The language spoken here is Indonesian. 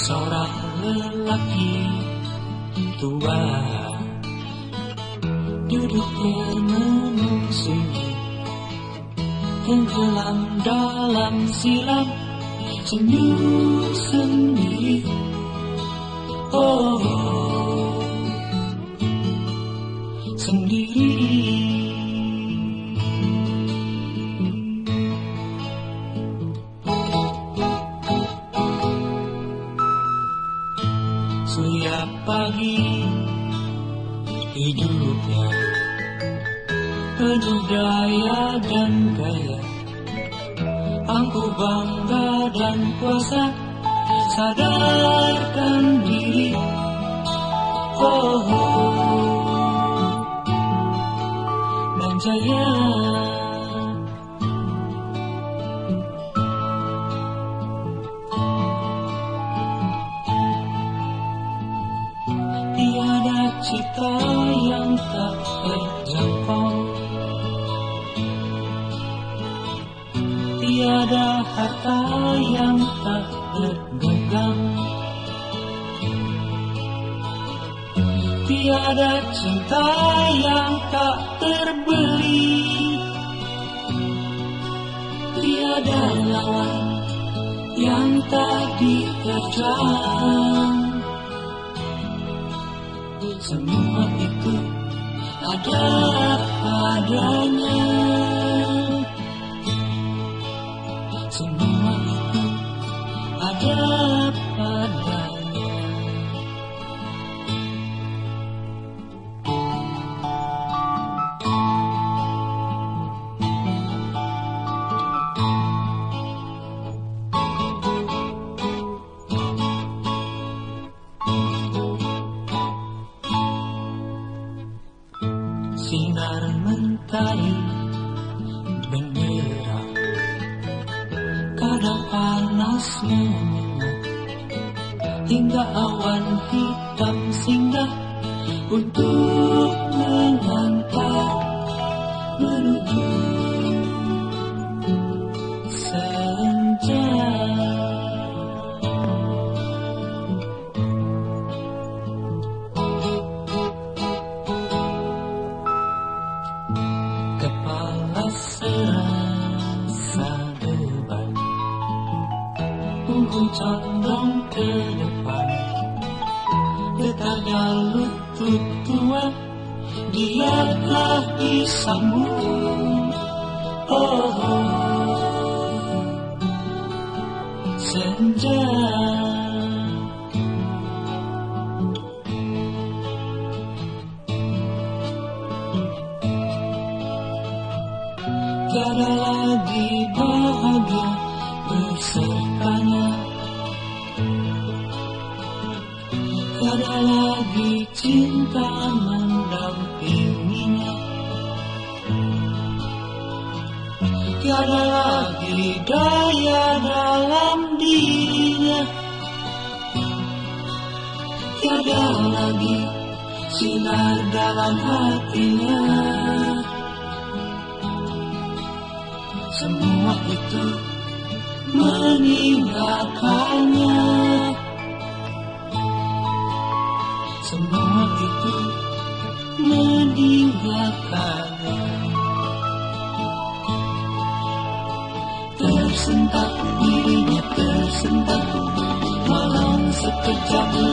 seorang lelaki tua duduk termenung sunyi, tenggelam dalam silam senyum sendiri. Oh, sendiri. Setiap pagi hidupnya penuh daya dan gaya, angkuh bangga dan puasa, sadarkan diri. Oh, dan jaya. Tiada cita yang tak terjangkau, tiada harta yang tak tergenggam, tiada cinta yang tak terbeli, tiada lawan yang tak diterjang. Semua itu ada padanya, semua itu ada padanya. Sinar mentari menyerang, kadang panas menyengat, hingga awan hitam singgah untuk mengantar menuju senja. Kepala serasa beban, punggung condong ke depan, getarnya lutut tua, dia telah disambung. Oh, senja. Tiada lagi bahagia bersertanya, tiada lagi cinta mendampinginya, tiada lagi daya dalam dirinya, tiada lagi sinar dalam hatinya. Semua itu meninggalkannya, semua itu meninggalkannya. Tersentak dirinya, tersentak malam sekejap